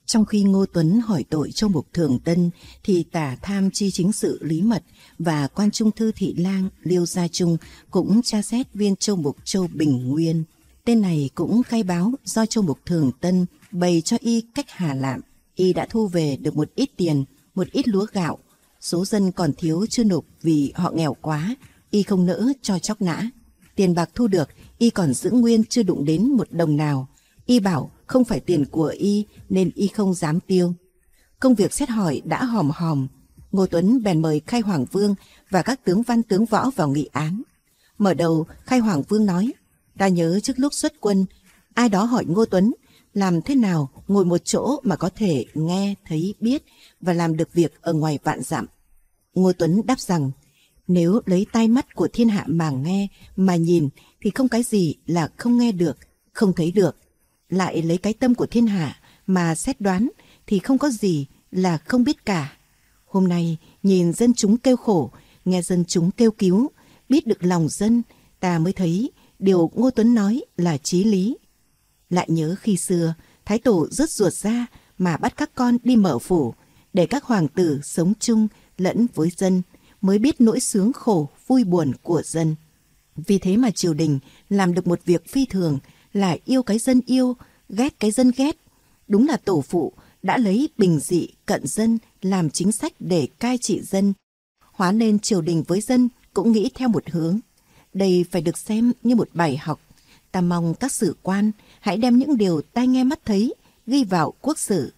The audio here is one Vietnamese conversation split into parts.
Trong khi Ngô Tuấn hỏi tội Châu Mục Thường Tân, thì Tả Tham Chi Chính Sự Lý Mật và Quan Trung Thư Thị Lang Liêu Gia Trung cũng tra xét viên Châu Mục Châu Bình Nguyên. Tên này cũng khai báo do Châu Mục Thường Tân bày cho y cách hà lạm. Y đã thu về được một ít tiền, một ít lúa gạo. Số dân còn thiếu chưa nộp vì họ nghèo quá, y không nỡ cho chóc nã. Tiền bạc thu được, y còn giữ nguyên chưa đụng đến một đồng nào. Y bảo không phải tiền của y nên y không dám tiêu. Công việc xét hỏi đã hòm hòm. Ngô Tuấn bèn mời Khai Hoàng Vương và các tướng văn tướng võ vào nghị án. Mở đầu, Khai Hoàng Vương nói: ta nhớ trước lúc xuất quân, ai đó hỏi Ngô Tuấn làm thế nào ngồi một chỗ mà có thể nghe thấy biết và làm được việc ở ngoài vạn dặm. Ngô Tuấn đáp rằng nếu lấy tai mắt của thiên hạ mà nghe mà nhìn thì không cái gì là không nghe được, không thấy được. Lại lấy cái tâm của thiên hạ mà xét đoán thì không có gì là không biết cả. Hôm nay nhìn dân chúng kêu khổ, nghe dân chúng kêu cứu, biết được lòng dân, ta mới thấy điều Ngô Tuấn nói là chí lý. Lại nhớ khi xưa Thái Tổ rứt ruột ra mà bắt các con đi mở phủ để các hoàng tử sống chung lẫn với dân, mới biết nỗi sướng khổ vui buồn của dân. Vì thế mà triều đình làm được một việc phi thường là yêu cái dân yêu, ghét cái dân ghét. Đúng là tổ phụ đã lấy bình dị cận dân làm chính sách để cai trị dân, hóa nên triều đình với dân cũng nghĩ theo một hướng. Đây phải được xem như một bài học. Ta mong các sử quan hãy đem những điều tai nghe mắt thấy ghi vào quốc sử.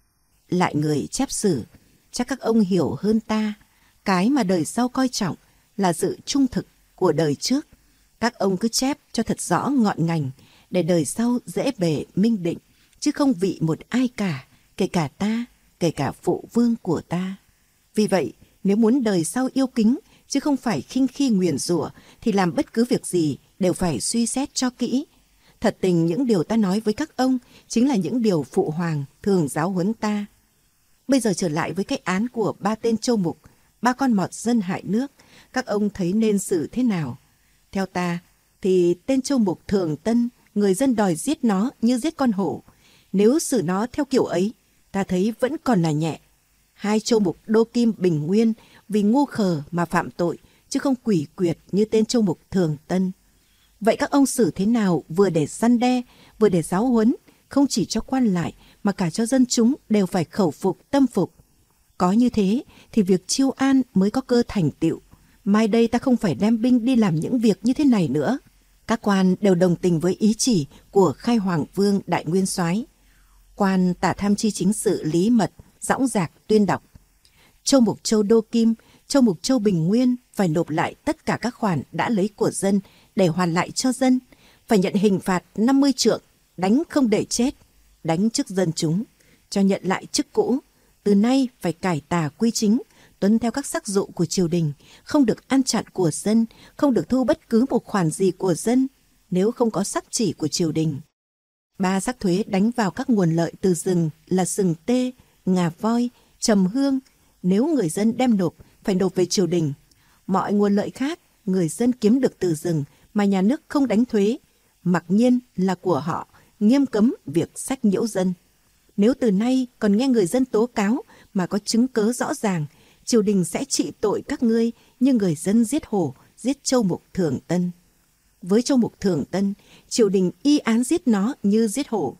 Lại người chép sử, chắc các ông hiểu hơn ta, cái mà đời sau coi trọng là sự trung thực của đời trước. Các ông cứ chép cho thật rõ ngọn ngành để đời sau dễ bề minh định, chứ không vị một ai cả, kể cả ta, kể cả phụ vương của ta. Vì vậy, nếu muốn đời sau yêu kính chứ không phải khinh khi nguyền rủa, thì làm bất cứ việc gì đều phải suy xét cho kỹ. Thật tình những điều ta nói với các ông chính là những điều phụ hoàng thường giáo huấn ta. Bây giờ trở lại với cái án của 3 tên châu mục, 3 con mọt dân hại nước, các ông thấy nên xử thế nào? Theo ta thì tên châu mục Thường Tân, người dân đòi giết nó như giết con hổ. Nếu xử nó theo kiểu ấy, ta thấy vẫn còn là nhẹ. 2 châu mục Đô Kim Bình Nguyên vì ngu khờ mà phạm tội, chứ không quỷ quyệt như tên châu mục Thường Tân. Vậy các ông xử thế nào vừa để răn đe, vừa để giáo huấn, không chỉ cho quan lại mà cả cho dân chúng đều phải khẩu phục tâm phục. Có như thế thì việc chiêu an mới có cơ thành tựu. Mai đây ta không phải đem binh đi làm những việc như thế này nữa. Các quan đều đồng tình với ý chỉ của Khai Hoàng Vương Đại Nguyên Soái. Quan Tả Tham Chi Chính Sự Lý Mật dõng dạc tuyên đọc: Châu mục Châu Đô Kim, Châu mục Châu Bình Nguyên phải nộp lại tất cả các khoản đã lấy của dân để hoàn lại cho dân, phải nhận hình phạt 50 trượng, đánh không để chết, đánh trước dân chúng, cho nhận lại chức cũ. Từ nay phải cải tà quy chính, tuân theo các sắc dụ của triều đình, không được ăn chặn của dân, không được thu bất cứ một khoản gì của dân nếu không có sắc chỉ của triều đình. 3 sắc thuế đánh vào các nguồn lợi từ rừng là sừng tê, ngà voi, trầm hương. Nếu người dân đem nộp, phải nộp về triều đình. Mọi nguồn lợi khác người dân kiếm được từ rừng mà nhà nước không đánh thuế, mặc nhiên là của họ, nghiêm cấm việc sách nhiễu dân. Nếu từ nay còn nghe người dân tố cáo mà có chứng cớ rõ ràng, triều đình sẽ trị tội các ngươi như người dân giết hổ, giết châu mục Thường Tân. Với châu mục Thường Tân, triều đình y án giết nó như giết hổ.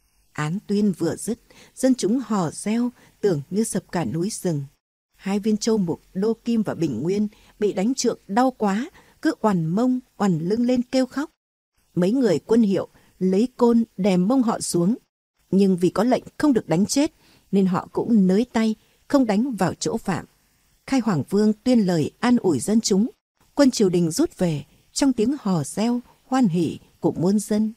Án tuyên vừa dứt, dân chúng hò reo, tưởng như sập cả núi rừng. 2 viên châu mục Đô Kim và Bình Nguyên bị đánh trượng đau quá, cứ oằn mông, oằn lưng lên kêu khóc. Mấy người quân hiệu lấy côn đè mông họ xuống, nhưng vì có lệnh không được đánh chết nên họ cũng nới tay, không đánh vào chỗ phạm. Khai Hoàng Vương tuyên lời an ủi dân chúng, quân triều đình rút về trong tiếng hò reo hoan hỉ của muôn dân.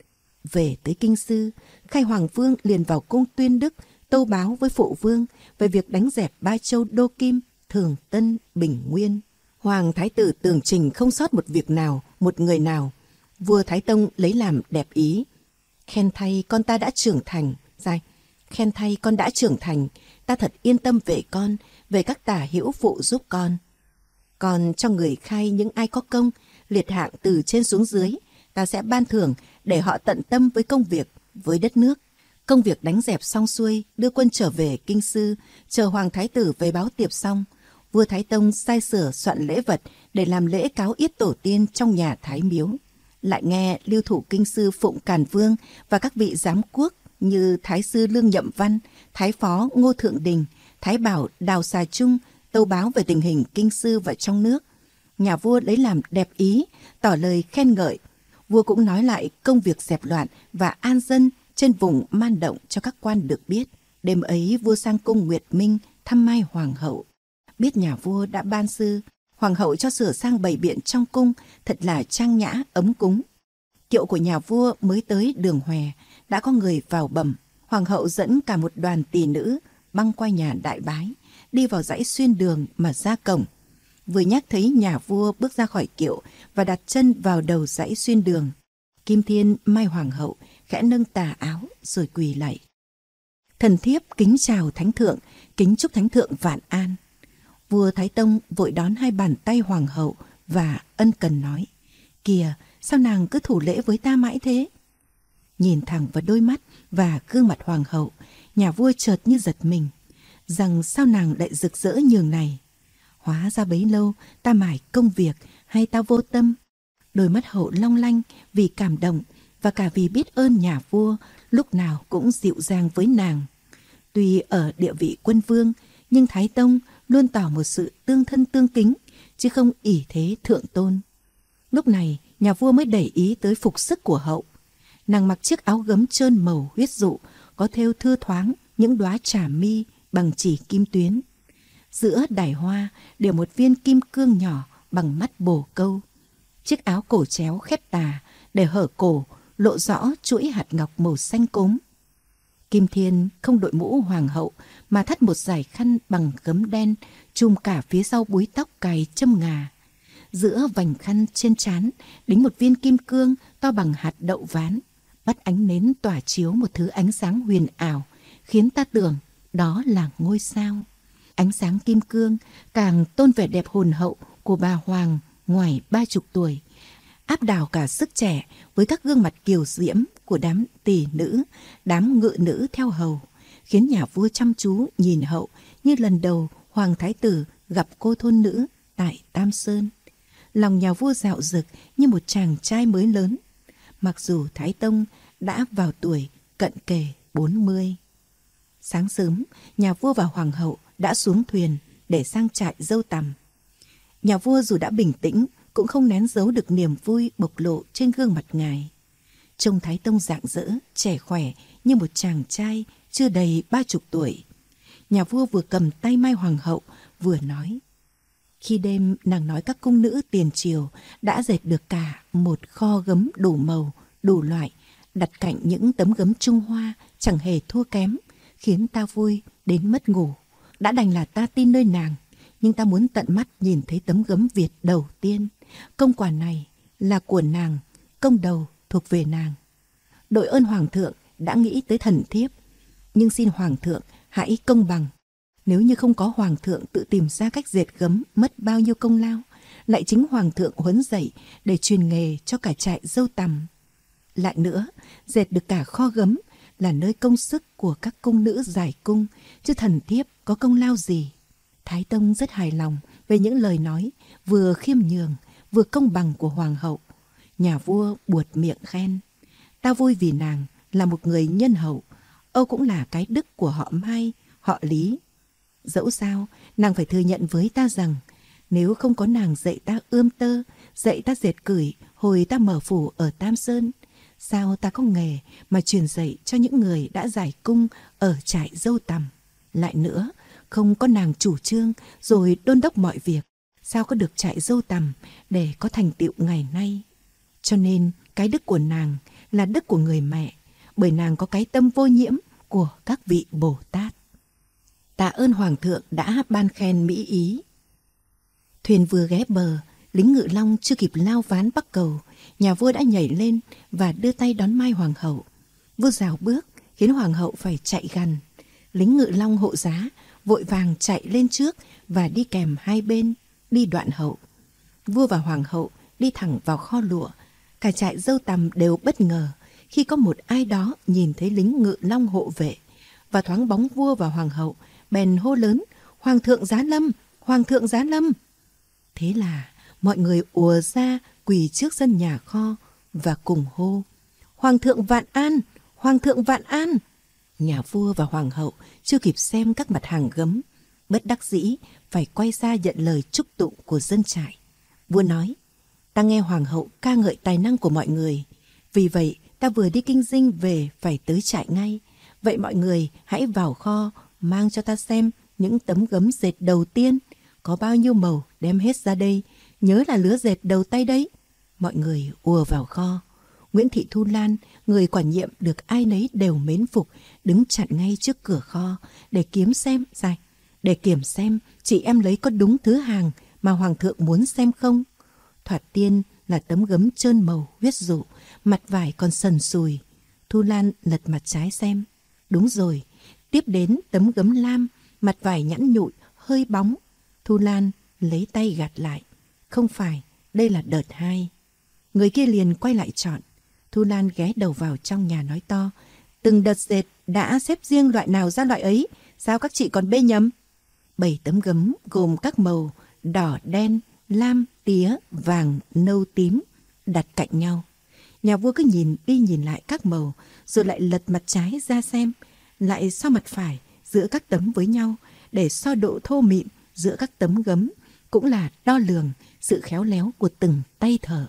Về tới Kinh Sư, Khai Hoàng Vương liền vào cung tuyên đức tâu báo với phụ vương về việc đánh dẹp 3 châu Đô Kim, Thường Tân, Bình Nguyên. Hoàng thái tử tường trình không sót một việc nào, một người nào. Vua Thái Tông lấy làm đẹp ý. Khen thay con ta đã trưởng thành. Khen thay con đã trưởng thành, ta thật yên tâm về con, về các tả hữu phụ giúp con. Còn cho người khai những ai có công, liệt hạng từ trên xuống dưới, ta sẽ ban thưởng để họ tận tâm với công việc, với đất nước. Công việc đánh dẹp xong xuôi, đưa quân trở về kinh sư, chờ hoàng thái tử về báo tiệp xong, vua Thái Tông sai sửa soạn lễ vật để làm lễ cáo yết tổ tiên trong nhà Thái Miếu. Lại nghe lưu thủ kinh sư Phụng Càn Vương và các vị giám quốc như Thái sư Lương Nhậm Văn, Thái phó Ngô Thượng Đình, Thái bảo Đào Xà Trung tâu báo về tình hình kinh sư và trong nước. Nhà vua lấy làm đẹp ý, tỏ lời khen ngợi. Vua cũng nói lại công việc dẹp loạn và an dân trên vùng Man Động cho các quan được biết. Đêm ấy vua sang cung Nguyệt Minh thăm mai hoàng hậu. Biết nhà vua đã ban sư, hoàng hậu cho sửa sang bày biện trong cung thật là trang nhã ấm cúng. Kiệu của nhà vua mới tới đường Hòe đã có người vào bẩm. Hoàng hậu dẫn cả một đoàn tỳ nữ băng qua nhà đại bái, đi vào dãy xuyên đường mà ra cổng. Vừa nhắc thấy nhà vua bước ra khỏi kiệu và đặt chân vào đầu dãy xuyên đường, Kim Thiên mai hoàng hậu khẽ nâng tà áo rồi quỳ lạy. Thần thiếp kính chào thánh thượng, kính chúc thánh thượng vạn an. Vua Thái Tông vội đón hai bàn tay hoàng hậu và ân cần nói: Kìa, sao nàng cứ thủ lễ với ta mãi thế? Nhìn thẳng vào đôi mắt và gương mặt hoàng hậu, nhà vua chợt như giật mình, rằng sao nàng lại rực rỡ nhường này. Hóa ra bấy lâu ta mải công việc hay ta vô tâm? Đôi mắt hậu long lanh vì cảm động và cả vì biết ơn nhà vua lúc nào cũng dịu dàng với nàng. Tuy ở địa vị quân vương, nhưng Thái Tông luôn tỏ một sự tương thân tương kính, chứ không ỷ thế thượng tôn. Lúc này, nhà vua mới để ý tới phục sức của hậu. Nàng mặc chiếc áo gấm trơn màu huyết dụ, có thêu thưa thoáng những đóa trà mi bằng chỉ kim tuyến. Giữa đài hoa để một viên kim cương nhỏ bằng mắt bồ câu. Chiếc áo cổ chéo khép tà để hở cổ lộ rõ chuỗi hạt ngọc màu xanh cốm. Kim Thiên không đội mũ hoàng hậu mà thắt một dải khăn bằng gấm đen trùm cả phía sau búi tóc cài châm ngà. Giữa vành khăn trên trán đính một viên kim cương to bằng hạt đậu ván, bắt ánh nến tỏa chiếu một thứ ánh sáng huyền ảo, khiến ta tưởng đó là ngôi sao. Ánh sáng kim cương càng tôn vẻ đẹp hồn hậu của bà hoàng ngoài 30 tuổi, áp đảo cả sức trẻ với các gương mặt kiều diễm của đám tỳ nữ, đám ngự nữ theo hầu, khiến nhà vua chăm chú nhìn hậu như lần đầu hoàng thái tử gặp cô thôn nữ tại Tam Sơn. Lòng nhà vua dạo dực như một chàng trai mới lớn, mặc dù Thái Tông đã vào tuổi cận kề 40. Sáng sớm, nhà vua và hoàng hậu đã xuống thuyền để sang trại dâu tằm. Nhà vua dù đã bình tĩnh cũng không nén giấu được niềm vui bộc lộ trên gương mặt ngài. Trông Thái Tông rạng rỡ, trẻ khỏe như một chàng trai chưa đầy 30 tuổi. Nhà vua vừa cầm tay mai hoàng hậu vừa nói: Khi đêm nàng nói các cung nữ tiền triều đã dệt được cả một kho gấm đủ màu, đủ loại, đặt cạnh những tấm gấm Trung Hoa chẳng hề thua kém, khiến ta vui đến mất ngủ. Đã đành là ta tin nơi nàng, nhưng ta muốn tận mắt nhìn thấy tấm gấm Việt đầu tiên. Công quả này là của nàng, công đầu thuộc về nàng. Đội ơn hoàng thượng đã nghĩ tới thần thiếp, nhưng xin hoàng thượng hãy công bằng. Nếu như không có hoàng thượng tự tìm ra cách dệt gấm mất bao nhiêu công lao, lại chính hoàng thượng huấn dạy để truyền nghề cho cả trại dâu tằm. Lại nữa, dệt được cả kho gấm là nơi công sức của các cung nữ giải cung, chứ thần thiếp có công lao gì. Thái Tông rất hài lòng về những lời nói vừa khiêm nhường vừa công bằng của hoàng hậu. Nhà vua buột miệng khen: Ta vui vì nàng là một người nhân hậu, âu cũng là cái đức của họ Mai, họ Lý. Dẫu sao, nàng phải thừa nhận với ta rằng nếu không có nàng dạy ta ươm tơ, dạy ta dệt cửi hồi ta mở phủ ở Tam Sơn, sao ta có nghề mà truyền dạy cho những người đã giải cung ở trại dâu tằm. Lại nữa, không có nàng chủ trương rồi đôn đốc mọi việc, sao có được trại dâu tằm để có thành tựu ngày nay. Cho nên cái đức của nàng là đức của người mẹ, bởi nàng có cái tâm vô nhiễm của các vị Bồ Tát. Tạ ơn hoàng thượng đã ban khen mỹ ý. Thuyền vừa ghé bờ, lính ngự long chưa kịp lao ván bắc cầu, nhà vua đã nhảy lên và đưa tay đón mai hoàng hậu. Vua rào bước khiến hoàng hậu phải chạy gần. Lính ngự long hộ giá vội vàng chạy lên trước và đi kèm hai bên, đi đoạn hậu. Vua và hoàng hậu đi thẳng vào kho lụa. Cả trại dâu tằm đều bất ngờ khi có một ai đó nhìn thấy lính ngự long hộ vệ và thoáng bóng vua và hoàng hậu, bèn hô lớn: Hoàng thượng giá lâm, Hoàng thượng giá lâm. Thế là mọi người ùa ra quỳ trước sân nhà kho và cùng hô: Hoàng thượng vạn an, Hoàng thượng vạn an. Nhà vua và hoàng hậu chưa kịp xem các mặt hàng gấm, bất đắc dĩ phải quay ra nhận lời chúc tụng của dân trại. Vua nói: Ta nghe hoàng hậu ca ngợi tài năng của mọi người, vì vậy ta vừa đi kinh dinh về phải tới trại ngay. Vậy mọi người hãy vào kho mang cho ta xem những tấm gấm dệt đầu tiên, có bao nhiêu màu đem hết ra đây, nhớ là lứa dệt đầu tay đấy. Mọi người ùa vào kho. Nguyễn Thị Thu Lan, người quản nhiệm được ai nấy đều mến phục, đứng chặn ngay trước cửa kho để kiểm xem chị em lấy có đúng thứ hàng mà hoàng thượng muốn xem không. Thoạt tiên là tấm gấm trơn màu huyết dụ, mặt vải còn sần sùi. Thu Lan lật mặt trái xem, đúng rồi. Tiếp đến tấm gấm lam, mặt vải nhẵn nhụi, hơi bóng. Thu Lan lấy tay gạt lại, không phải, đây là đợt 2. Người kia liền quay lại chọn. Thu Lan ghé đầu vào trong nhà nói to: Từng đợt dệt đã xếp riêng loại nào ra loại ấy, sao các chị còn bê nhầm? 7 tấm gấm gồm các màu đỏ, đen, lam, tía, vàng, nâu, tím đặt cạnh nhau. Nhà vua cứ nhìn đi nhìn lại các màu, rồi lại lật mặt trái ra xem, lại so mặt phải giữa các tấm với nhau để so độ thô mịn giữa các tấm gấm, cũng là đo lường sự khéo léo của từng tay thợ.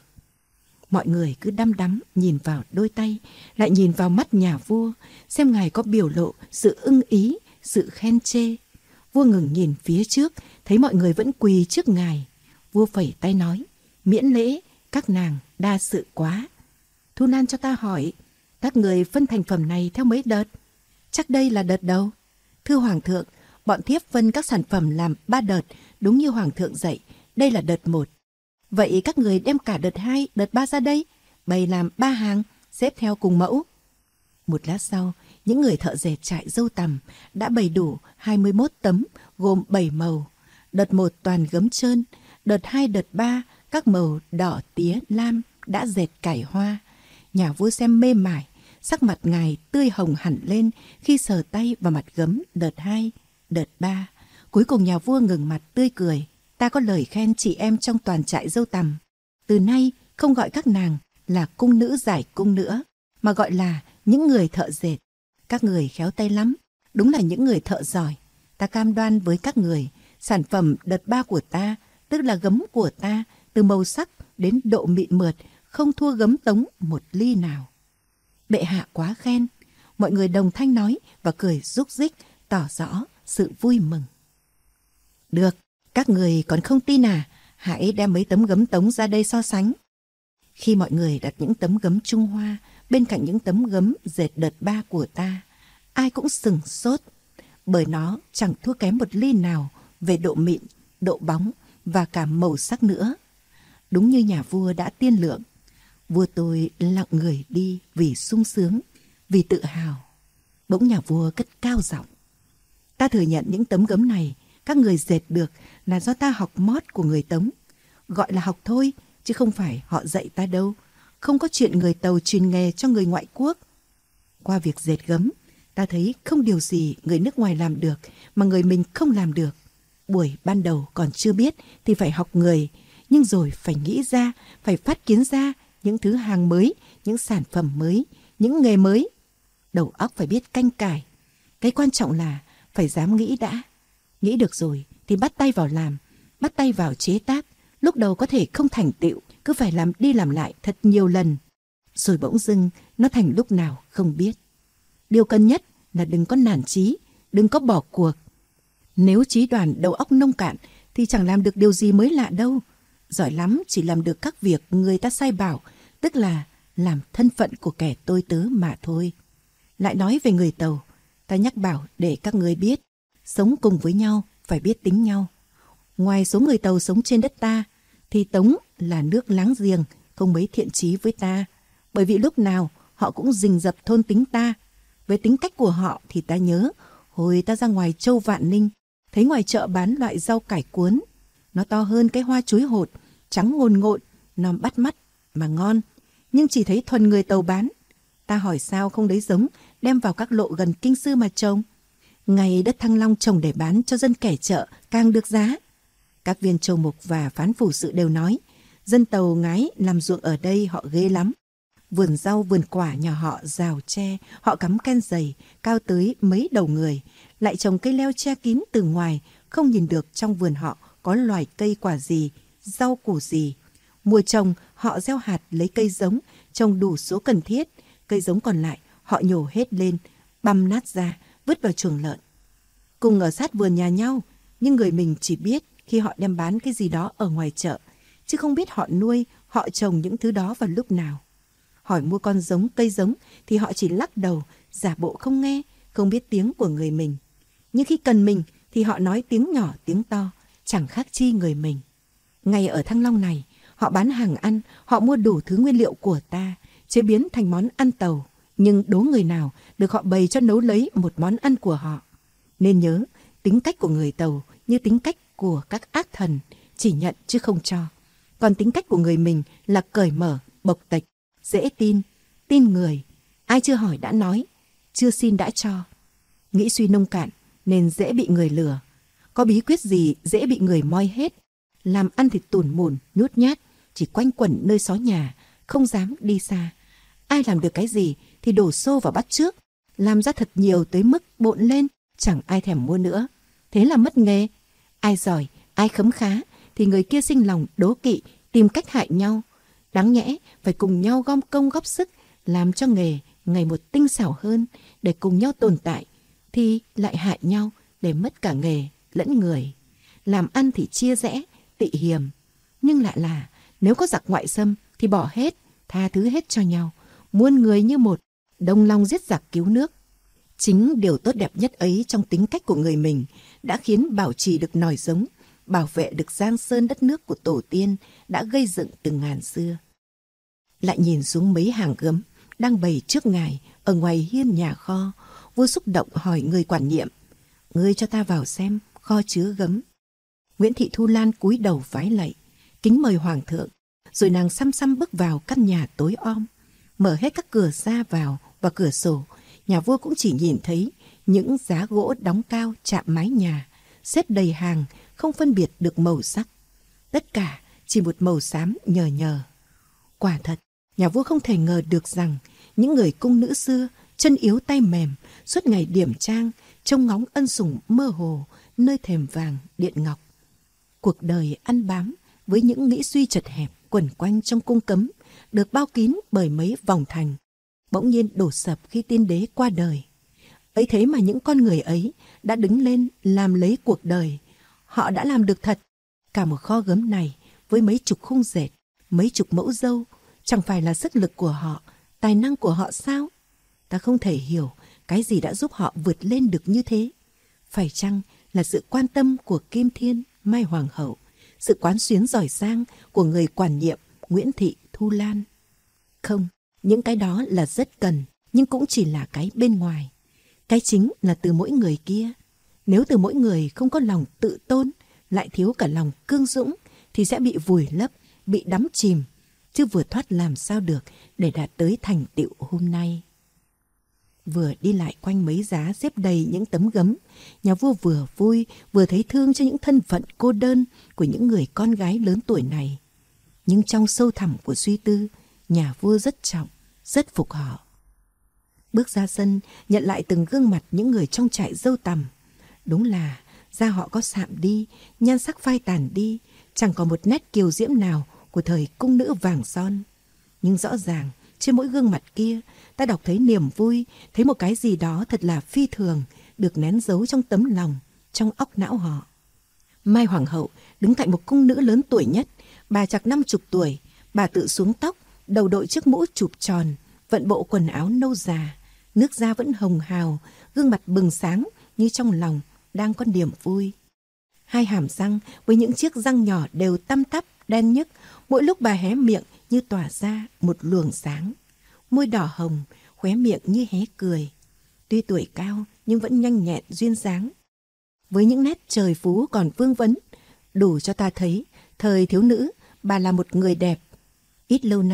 Mọi người cứ đăm đắm nhìn vào đôi tay, lại nhìn vào mắt nhà vua, xem ngài có biểu lộ sự ưng ý, sự khen chê. Vua ngừng nhìn phía trước, thấy mọi người vẫn quỳ trước ngài. Vua phẩy tay nói: Miễn lễ, các nàng đa sự quá. Thu Lan cho ta hỏi, các người phân thành phẩm này theo mấy đợt? Chắc đây là đợt đầu. Thưa hoàng thượng, bọn thiếp phân các sản phẩm làm 3 đợt, đúng như hoàng thượng dạy, đây là đợt 1. Vậy các người đem cả đợt 2, đợt 3 ra đây, bày làm 3 hàng, xếp theo cùng mẫu. Một lát sau, những người thợ dệt trại Dâu Tằm đã bày đủ 21 tấm gồm 7 màu. Đợt 1 toàn gấm trơn, đợt 2, đợt 3 các màu đỏ, tía, lam đã dệt cải hoa. Nhà vua xem mê mải, sắc mặt ngài tươi hồng hẳn lên khi sờ tay vào mặt gấm đợt 2, đợt 3. Cuối cùng nhà vua ngừng mặt tươi cười: Ta có lời khen chị em trong toàn trại Dâu Tằm. Từ nay không gọi các nàng là cung nữ giải cung nữa, mà gọi là những người thợ dệt. Các người khéo tay lắm, đúng là những người thợ giỏi. Ta cam đoan với các người, sản phẩm đợt 3 của ta, tức là gấm của ta, từ màu sắc đến độ mịn mượt, không thua gấm Tống một ly nào. Bệ hạ quá khen. Mọi người đồng thanh nói và cười rúc rích, tỏ rõ sự vui mừng. Được, các người còn không tin à? Hãy đem mấy tấm gấm Tống ra đây so sánh. Khi mọi người đặt những tấm gấm Trung Hoa bên cạnh những tấm gấm dệt đợt 3 của ta, ai cũng sửng sốt, bởi nó chẳng thua kém một ly nào về độ mịn, độ bóng và cả màu sắc nữa. Đúng như nhà vua đã tiên lượng. Vua tôi lặng người đi vì sung sướng, vì tự hào. Bỗng nhà vua cất cao giọng: Ta thừa nhận những tấm gấm này các người dệt được là do ta học mót của người Tống. Gọi là học thôi, chứ không phải họ dạy ta đâu. Không có chuyện người Tàu truyền nghề cho người ngoại quốc. Qua việc dệt gấm, ta thấy không điều gì người nước ngoài làm được mà người mình không làm được. Buổi ban đầu còn chưa biết thì phải học người, nhưng rồi phải nghĩ ra, phải phát kiến ra những thứ hàng mới, những sản phẩm mới, những nghề mới. Đầu óc phải biết canh cải. Cái quan trọng là phải dám nghĩ đã. Nghĩ được rồi thì bắt tay vào làm, bắt tay vào chế tác. Lúc đầu có thể không thành tựu, cứ phải làm đi làm lại thật nhiều lần. Rồi bỗng dưng nó thành lúc nào không biết. Điều cần nhất là đừng có nản chí, đừng có bỏ cuộc. Nếu trí đoàn đầu óc nông cạn thì chẳng làm được điều gì mới lạ đâu. Giỏi lắm chỉ làm được các việc người ta sai bảo, tức là làm thân phận của kẻ tôi tớ mà thôi. Lại nói về người Tàu, ta nhắc bảo để các người biết, sống cùng với nhau phải biết tính nhau. Ngoài số người Tàu sống trên đất ta, thì Tống là nước láng giềng, không mấy thiện chí với ta. Bởi vì lúc nào họ cũng rình rập thôn tính ta. Với tính cách của họ thì ta nhớ, hồi ta ra ngoài Châu Vạn Ninh, thấy ngoài chợ bán loại rau cải cuốn. Nó to hơn cái hoa chuối hột, trắng ngồn ngộn, non bắt mắt mà ngon. Nhưng chỉ thấy thuần người Tàu bán. Ta hỏi sao không lấy giống, đem vào các lộ gần kinh sư mà trồng. Ngày đất Thăng Long trồng để bán cho dân kẻ chợ càng được giá. Các viên châu mục và phán phủ sự đều nói, dân Tàu ngái làm ruộng ở đây họ ghê lắm. Vườn rau vườn quả nhà họ rào tre, họ cắm ken dày, cao tới mấy đầu người, lại trồng cây leo che kín từ ngoài, không nhìn được trong vườn họ có loài cây quả gì, rau củ gì. Mùa trồng họ gieo hạt lấy cây giống, trồng đủ số cần thiết, cây giống còn lại họ nhổ hết lên, băm nát ra, vứt vào chuồng lợn. Cùng ở sát vườn nhà nhau, nhưng người mình chỉ biết khi họ đem bán cái gì đó ở ngoài chợ, chứ không biết họ nuôi, họ trồng những thứ đó vào lúc nào. Hỏi mua con giống, cây giống thì họ chỉ lắc đầu, giả bộ không nghe, không biết tiếng của người mình. Nhưng khi cần mình thì họ nói tiếng nhỏ tiếng to, chẳng khác chi người mình. Ngay ở Thăng Long này, họ bán hàng ăn, họ mua đủ thứ nguyên liệu của ta, chế biến thành món ăn Tàu. Nhưng đố người nào được họ bày cho nấu lấy một món ăn của họ. Nên nhớ, tính cách của người Tàu như tính cách của các ác thần, chỉ nhận chứ không cho. Còn tính cách của người mình là cởi mở, bộc tịch, dễ tin, tin người. Ai chưa hỏi đã nói, chưa xin đã cho. Nghĩ suy nông cạn nên dễ bị người lừa. Có bí quyết gì dễ bị người moi hết. Làm ăn thì tủn mủn, nhút nhát, chỉ quanh quẩn nơi xó nhà, không dám đi xa. Ai làm được cái gì thì đổ xô vào bắt trước, làm ra thật nhiều tới mức bộn lên, chẳng ai thèm mua nữa. Thế là mất nghề. Ai giỏi, ai khấm khá thì người kia sinh lòng đố kỵ, tìm cách hại nhau. Đáng nhẽ phải cùng nhau gom công góp sức, làm cho nghề ngày một tinh xảo hơn để cùng nhau tồn tại, thì lại hại nhau để mất cả nghề lẫn người. Làm ăn thì chia rẽ, tị hiềm. Nhưng lại là nếu có giặc ngoại xâm thì bỏ hết, tha thứ hết cho nhau, muôn người như một, đồng lòng giết giặc cứu nước. Chính điều tốt đẹp nhất ấy trong tính cách của người mình đã khiến bảo trì được nòi giống, bảo vệ được giang sơn đất nước của tổ tiên đã gây dựng từ ngàn xưa. Lại nhìn xuống mấy hàng gấm đang bày trước ngài ở ngoài hiên nhà kho, vua xúc động hỏi người quản nhiệm: "Ngươi cho ta vào xem kho chứa gấm." Nguyễn Thị Thu Lan cúi đầu vái lạy, kính mời hoàng thượng, rồi nàng xăm xăm bước vào căn nhà tối om, mở hết các cửa ra vào và cửa sổ. Nhà vua cũng chỉ nhìn thấy những giá gỗ đóng cao chạm mái nhà, xếp đầy hàng, không phân biệt được màu sắc. Tất cả chỉ một màu xám nhờ nhờ. Quả thật, nhà vua không thể ngờ được rằng những người cung nữ xưa, chân yếu tay mềm, suốt ngày điểm trang, trông ngóng ân sủng mơ hồ nơi thềm vàng điện ngọc. Cuộc đời ăn bám với những nghĩ suy chật hẹp quẩn quanh trong cung cấm, được bao kín bởi mấy vòng thành, bỗng nhiên đổ sập khi tiên đế qua đời. Ấy thế mà những con người ấy đã đứng lên làm lấy cuộc đời. Họ đã làm được thật. Cả một kho gấm này với mấy chục khung dệt, mấy chục mẫu dâu, chẳng phải là sức lực của họ, tài năng của họ sao? Ta không thể hiểu cái gì đã giúp họ vượt lên được như thế. Phải chăng là sự quan tâm của Kim Thiên, Mai Hoàng hậu, sự quán xuyến giỏi giang của người quản nhiệm Nguyễn Thị Thu Lan? Không, những cái đó là rất cần, nhưng cũng chỉ là cái bên ngoài. Cái chính là từ mỗi người kia. Nếu từ mỗi người không có lòng tự tôn, lại thiếu cả lòng cương dũng, thì sẽ bị vùi lấp, bị đắm chìm, chứ vừa thoát làm sao được để đạt tới thành tựu hôm nay. Vừa đi lại quanh mấy giá xếp đầy những tấm gấm, nhà vua vừa vui vừa thấy thương cho những thân phận cô đơn của những người con gái lớn tuổi này. Nhưng trong sâu thẳm của suy tư, nhà vua rất trọng, rất phục họ. Bước ra sân, nhận lại từng gương mặt những người trong trại dâu tằm. Đúng là da họ có sạm đi, nhan sắc phai tàn đi, chẳng có một nét kiều diễm nào của thời cung nữ vàng son. Nhưng rõ ràng trên mỗi gương mặt kia, ta đọc thấy niềm vui, thấy một cái gì đó thật là phi thường, được nén giấu trong tấm lòng, trong óc não họ. Mai Hoàng hậu đứng cạnh một cung nữ lớn tuổi nhất, bà chạc 50 tuổi, bà tự xuống tóc, đầu đội chiếc mũ chụp tròn, vận bộ quần áo nâu già, nước da vẫn hồng hào, gương mặt bừng sáng như trong lòng đang có niềm vui. Hai hàm răng với những chiếc răng nhỏ đều tăm tắp, đen nhức, mỗi lúc bà hé miệng như tỏa ra một luồng sáng. Môi đỏ hồng, khóe miệng như hé cười. Tuy tuổi cao nhưng vẫn nhanh nhẹn duyên dáng. Với những nét trời phú còn vương vấn, đủ cho ta thấy thời thiếu nữ bà là một người đẹp. Ít lâu nay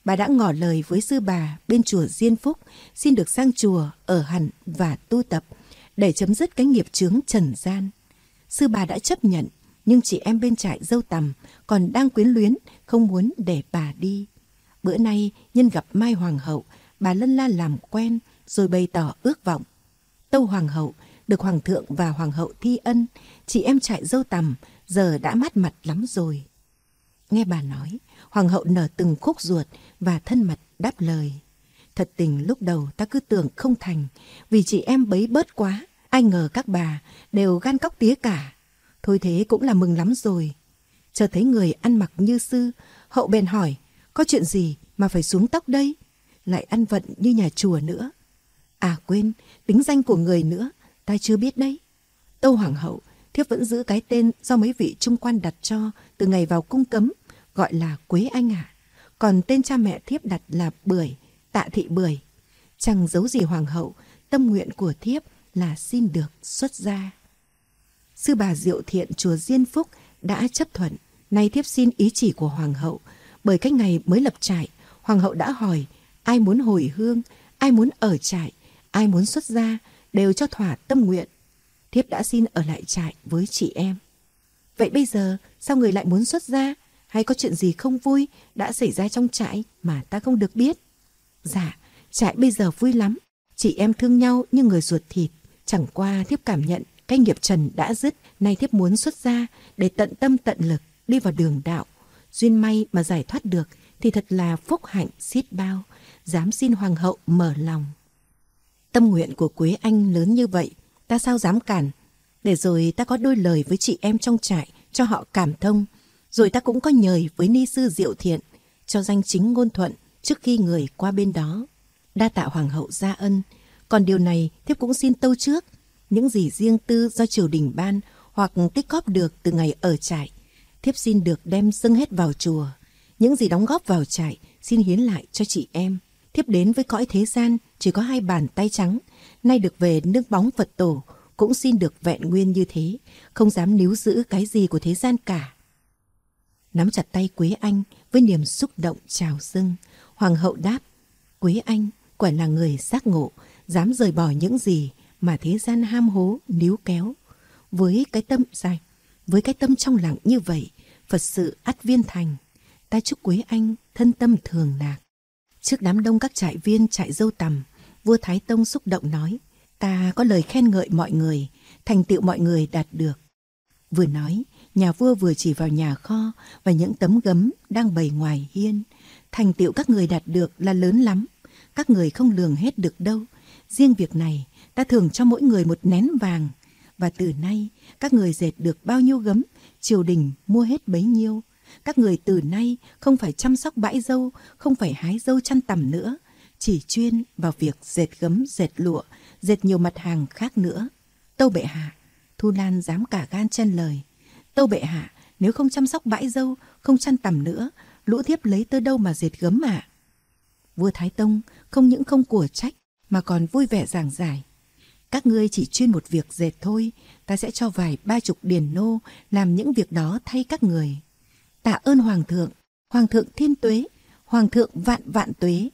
bà đã ngỏ lời với sư bà bên chùa Diên Phúc xin được sang chùa ở hẳn và tu tập để chấm dứt cái nghiệp chướng trần gian. Sư bà đã chấp nhận, nhưng chị em bên trại Dâu Tằm còn đang quyến luyến, không muốn để bà đi. Bữa nay nhân gặp Mai Hoàng hậu, bà lân la làm quen rồi bày tỏ ước vọng. Tâu Hoàng hậu được Hoàng thượng và Hoàng hậu thi ân, chị em trại Dâu Tằm giờ đã mát mặt lắm rồi. Nghe bà nói, Hoàng hậu nở từng khúc ruột và thân mật đáp lời. Thật tình lúc đầu ta cứ tưởng không thành, vì chị em bấy bớt quá, ai ngờ các bà đều gan cóc tía cả. Thôi thế cũng là mừng lắm rồi. Chợt thấy người ăn mặc như sư, hậu bèn hỏi, có chuyện gì mà phải xuống tóc đây? Lại ăn vận như nhà chùa nữa. À quên, tính danh của người nữa, ta chưa biết đấy. Tâu Hoàng hậu, thiếp vẫn giữ cái tên do mấy vị trung quan đặt cho từ ngày vào cung cấm, gọi là Quế Anh ạ. Còn tên cha mẹ thiếp đặt là Bưởi, Tạ Thị Bưởi. Chẳng giấu gì Hoàng hậu, tâm nguyện của thiếp là xin được xuất gia. Sư bà Diệu Thiện chùa Diên Phúc đã chấp thuận. Nay thiếp xin ý chỉ của Hoàng hậu. Bởi cách ngày mới lập trại, Hoàng hậu đã hỏi ai muốn hồi hương, ai muốn ở trại, ai muốn xuất gia, đều cho thỏa tâm nguyện. Thiếp đã xin ở lại trại với chị em. Vậy bây giờ sao người lại muốn xuất gia? Hay có chuyện gì không vui đã xảy ra trong trại mà ta không được biết? Dạ, trại bây giờ vui lắm. Chị em thương nhau như người ruột thịt. Chẳng qua thiếp cảm nhận cái nghiệp trần đã dứt. Nay thiếp muốn xuất gia để tận tâm tận lực đi vào đường đạo. Duyên may mà giải thoát được thì thật là phúc hạnh xiết bao. Dám xin Hoàng hậu mở lòng. Tâm nguyện của Quế Anh lớn như vậy, ta sao dám cản. Để rồi ta có đôi lời với chị em trong trại cho họ cảm thông. Rồi ta cũng có nhời với ni sư Diệu Thiện cho danh chính ngôn thuận trước khi người qua bên đó. Đa tạ Hoàng hậu gia ân. Còn điều này thiếp cũng xin tâu trước. Những gì riêng tư do triều đình ban hoặc tích góp được từ ngày ở trại, thiếp xin được đem dâng hết vào chùa. Những gì đóng góp vào trại xin hiến lại cho chị em. Thiếp đến với cõi thế gian chỉ có 2 bàn tay trắng, nay được về nương bóng Phật tổ cũng xin được vẹn nguyên như thế, không dám níu giữ cái gì của thế gian cả. Nắm chặt tay Quế Anh với niềm xúc động trào dâng, Hoàng hậu đáp: Quế Anh quả là người giác ngộ, dám rời bỏ những gì mà thế gian ham hố níu kéo. Với cái tâm dài, với cái tâm trong lặng như vậy, Phật sự ắt viên thành. Ta chúc Quế Anh thân tâm thường lạc. Trước đám đông các trại viên trại Dâu Tằm, vua Thái Tông xúc động nói: ta có lời khen ngợi mọi người, thành tựu mọi người đạt được. Vừa nói, nhà vua vừa chỉ vào nhà kho và những tấm gấm đang bày ngoài hiên. Thành tựu các người đạt được là lớn lắm, các người không lường hết được đâu. Riêng việc này, ta thưởng cho mỗi người 1 nén vàng. Và từ nay, các người dệt được bao nhiêu gấm, triều đình mua hết bấy nhiêu. Các người từ nay không phải chăm sóc bãi dâu, không phải hái dâu chăn tằm nữa, chỉ chuyên vào việc dệt gấm, dệt lụa, dệt nhiều mặt hàng khác nữa. Tâu bệ hạ, Thu Lan dám cả gan chen lời. Tâu bệ hạ, nếu không chăm sóc bãi dâu, không chăn tằm nữa, lũ thiếp lấy tơ đâu mà dệt gấm ạ? Vua Thái Tông không những không của trách mà còn vui vẻ giảng giải. Các ngươi chỉ chuyên một việc dệt thôi, ta sẽ cho vài 30 điền nô làm những việc đó thay các người. Tạ ơn Hoàng thượng, Hoàng thượng thiên tuế, Hoàng thượng vạn vạn tuế.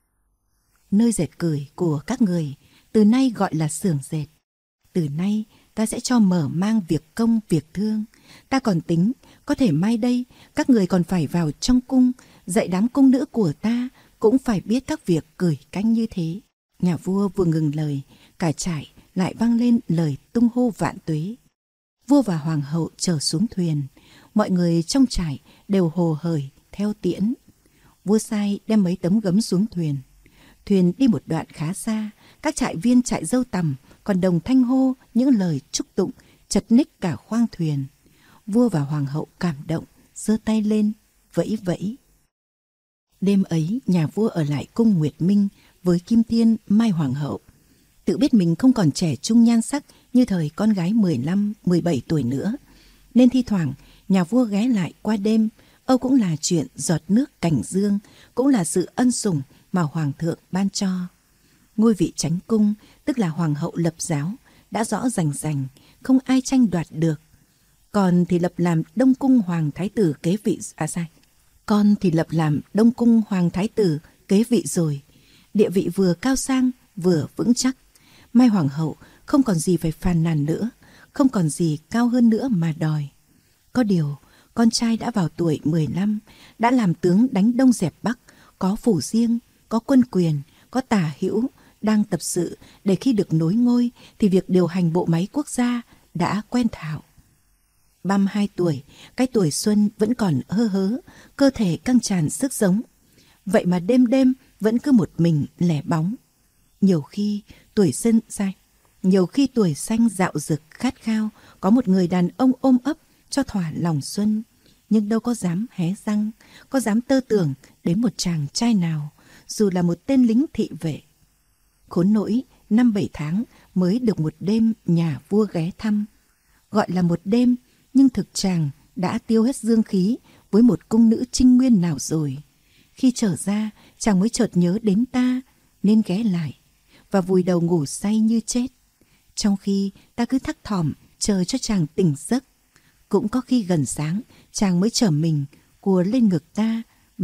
Nơi dệt cởi của các người từ nay gọi là xưởng dệt. Từ nay ta sẽ cho mở mang việc công việc thương. Ta còn tính có thể mai đây các người còn phải vào trong cung dạy đám cung nữ của ta cũng phải biết các việc cởi canh như thế. Nhà vua vừa ngừng lời, cả trại lại vang lên lời tung hô vạn tuế. Vua và hoàng hậu trở xuống thuyền, mọi người trong trại đều hồ hởi theo tiễn. Vua sai đem mấy tấm gấm xuống thuyền. Thuyền đi một đoạn khá xa, các trại viên trại Dâu Tằm còn đồng thanh hô những lời chúc tụng chật ních cả khoang thuyền. Vua và hoàng hậu cảm động, giơ tay lên vẫy vẫy. Đêm ấy, nhà vua ở lại cung Nguyệt Minh với Kim Tiên Mai Hoàng hậu. Tự biết mình không còn trẻ trung nhan sắc như thời con gái 15, 17 tuổi nữa, nên thi thoảng nhà vua ghé lại qua đêm. Âu cũng là chuyện giọt nước cảnh dương, cũng là sự ân sủng mà hoàng thượng ban cho. Ngôi vị chánh cung, tức là hoàng hậu lập giáo, đã rõ rành rành, không ai tranh đoạt được. Còn thì lập làm Đông cung hoàng thái tử kế vị Con thì lập làm Đông Cung Hoàng Thái Tử kế vị rồi, địa vị vừa cao sang vừa vững chắc. Mai Hoàng hậu không còn gì phải phàn nàn nữa, không còn gì cao hơn nữa mà đòi. Có điều, con trai đã vào tuổi 15, đã làm tướng đánh Đông dẹp Bắc, có phủ riêng, có quân quyền, có tả hữu, đang tập sự để khi được nối ngôi thì việc điều hành bộ máy quốc gia đã quen thạo. 32 tuổi, cái tuổi xuân vẫn còn hơ hớ, cơ thể căng tràn sức sống. Vậy mà đêm đêm vẫn cứ một mình lẻ bóng. Nhiều khi tuổi xanh dạo dực khát khao, có một người đàn ông ôm ấp cho thỏa lòng xuân, nhưng đâu có dám hé răng, có dám tơ tưởng đến một chàng trai nào, dù là một tên lính thị vệ. Khốn nỗi 5-7 tháng mới được một đêm nhà vua ghé thăm. Gọi là một đêm, nhưng thực chàng đã tiêu hết dương khí với một cung nữ trinh nguyên nào rồi. Khi trở ra, chàng mới chợt nhớ đến ta, nên ghé lại, và vùi đầu ngủ say như chết. Trong khi ta cứ thắc thỏm chờ cho chàng tỉnh giấc. Cũng có khi gần sáng, chàng mới trở mình, cùa lên ngực ta,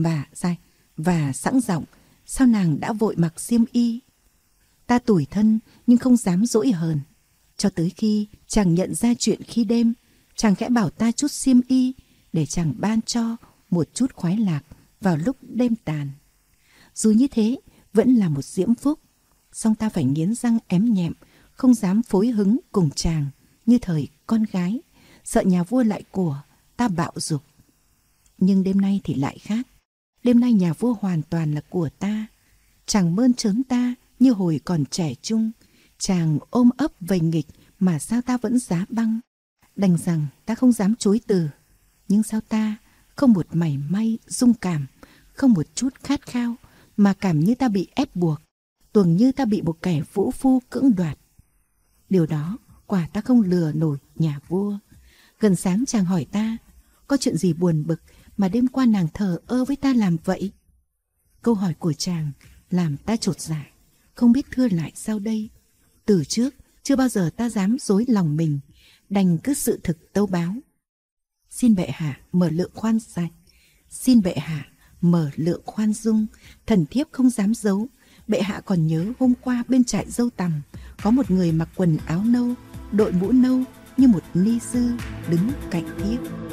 và sẵn giọng, sao nàng đã vội mặc xiêm y. Ta tủi thân nhưng không dám dỗi hờn. Cho tới khi chàng nhận ra chuyện khi đêm, chàng khẽ bảo ta chút xiêm y để chàng ban cho một chút khoái lạc vào lúc đêm tàn. Dù như thế vẫn là một diễm phúc, song ta phải nghiến răng ém nhẹm, không dám phối hứng cùng chàng như thời con gái, sợ nhà vua lại của ta bạo dục. Nhưng đêm nay thì lại khác. Đêm nay nhà vua hoàn toàn là của ta. Chàng mơn trớn ta như hồi còn trẻ trung, chàng ôm ấp vầy nghịch mà sao ta vẫn giá băng. Đành rằng ta không dám chối từ, nhưng sao ta không một mảy may rung cảm, không một chút khát khao, mà cảm như ta bị ép buộc, tuồng như ta bị một kẻ vũ phu cưỡng đoạt. Điều đó quả ta không lừa nổi nhà vua. Gần sáng chàng hỏi ta, có chuyện gì buồn bực mà đêm qua nàng thờ ơ với ta làm vậy? Câu hỏi của chàng làm ta chột dạ, không biết thưa lại sao đây. Từ trước chưa bao giờ ta dám dối lòng mình, đành cứ sự thực tâu báo. Xin bệ hạ mở lượng khoan sạch, xin bệ hạ mở lượng khoan dung, thần thiếp không dám giấu. Bệ hạ còn nhớ hôm qua bên trại dâu tằm có một người mặc quần áo nâu, đội mũ nâu như một ni sư đứng cạnh thiếp.